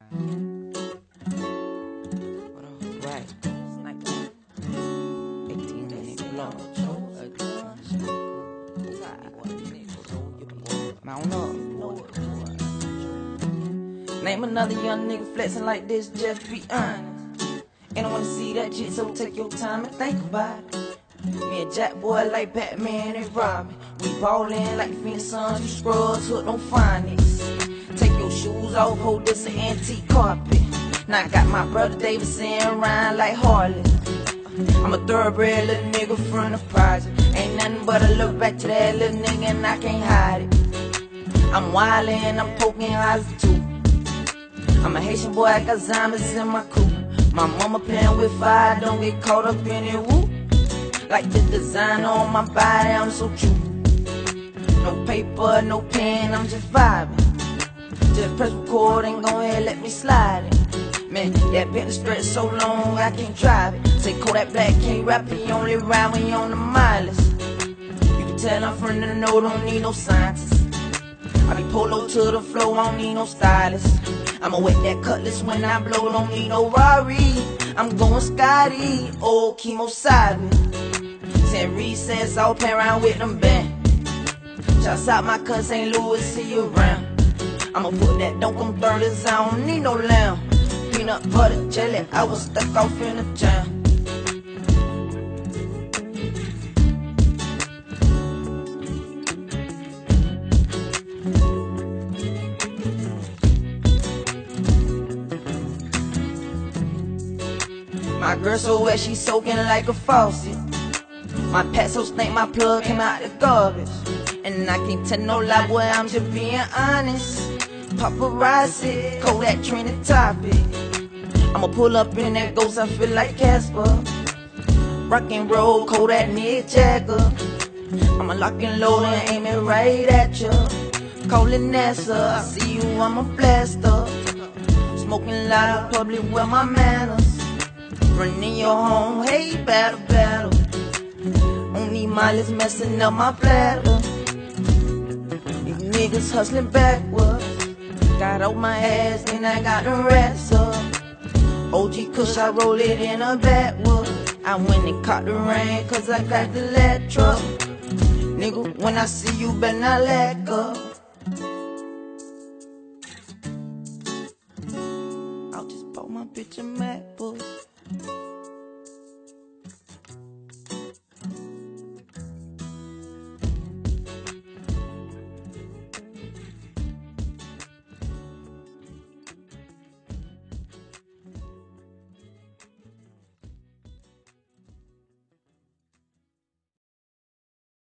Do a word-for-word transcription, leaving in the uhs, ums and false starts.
Right. eighteen minutes long. Mount up. Name another young nigga flexing like this, just be honest. Ain't no wanna see that shit, so take your time and think about it. Me and Jack boy like Batman and Robin. We ballin' like Phoenix Suns, you scrubs, hook on finance. Take your shoes off, hold this an antique carpet. Now I got my brother Davidson around like Harley. I'm a thoroughbred little nigga from the project. Ain't nothing but a look back to that little nigga and I can't hide it. I'm wildin', I'm poking eyes too. I'm a Haitian boy, I got zombies in my crew. My mama playin' with fire, don't get caught up in it, woo. Like the design on my body, I'm so true. No paper, no pen, I'm just vibing. Just press record and go ahead, let me slide it. Man, that Bentley stretch so long, I can't drive it. Say Kodak Black can't rap, he only ride when he on the mileage. You can tell I'm from the know, don't need no scientists. I be polo to the flow, I don't need no stylist. I'ma wet that cutlass when I blow, don't need no Rari. I'm going Scotty, old chemo Simon. Send recess, I'll play around with them band. Shouts out my cousin Saint Louis, see you around. I'ma put that don't come thirties, I don't need no lamb. Peanut butter jelly, I was stuck off in the jam. My girl so wet, she soaking like a faucet. My pet so stink, my plug came out the garbage. And I can't tell no lie, boy, I'm just being honest. Paparazzi, Kodak trending topic. I'ma pull up in that ghost, I feel like Casper. Rock and roll, Kodak, Mick Jagger. I'ma lock and load and aim it right at ya. Callin' NASA, I see you, I'm a blaster. Smoking loud, public with my manners. Running your home, hey, battle, battle. Only mileage messing up my bladder. These niggas hustling backwards. Got out my ass, then I got the rats up. O G Kush, I roll it in a backwood. I went and caught the rain, cause I got the lead truck. Nigga, when I see you, better not let up. I'll just bought my bitch a MacBook.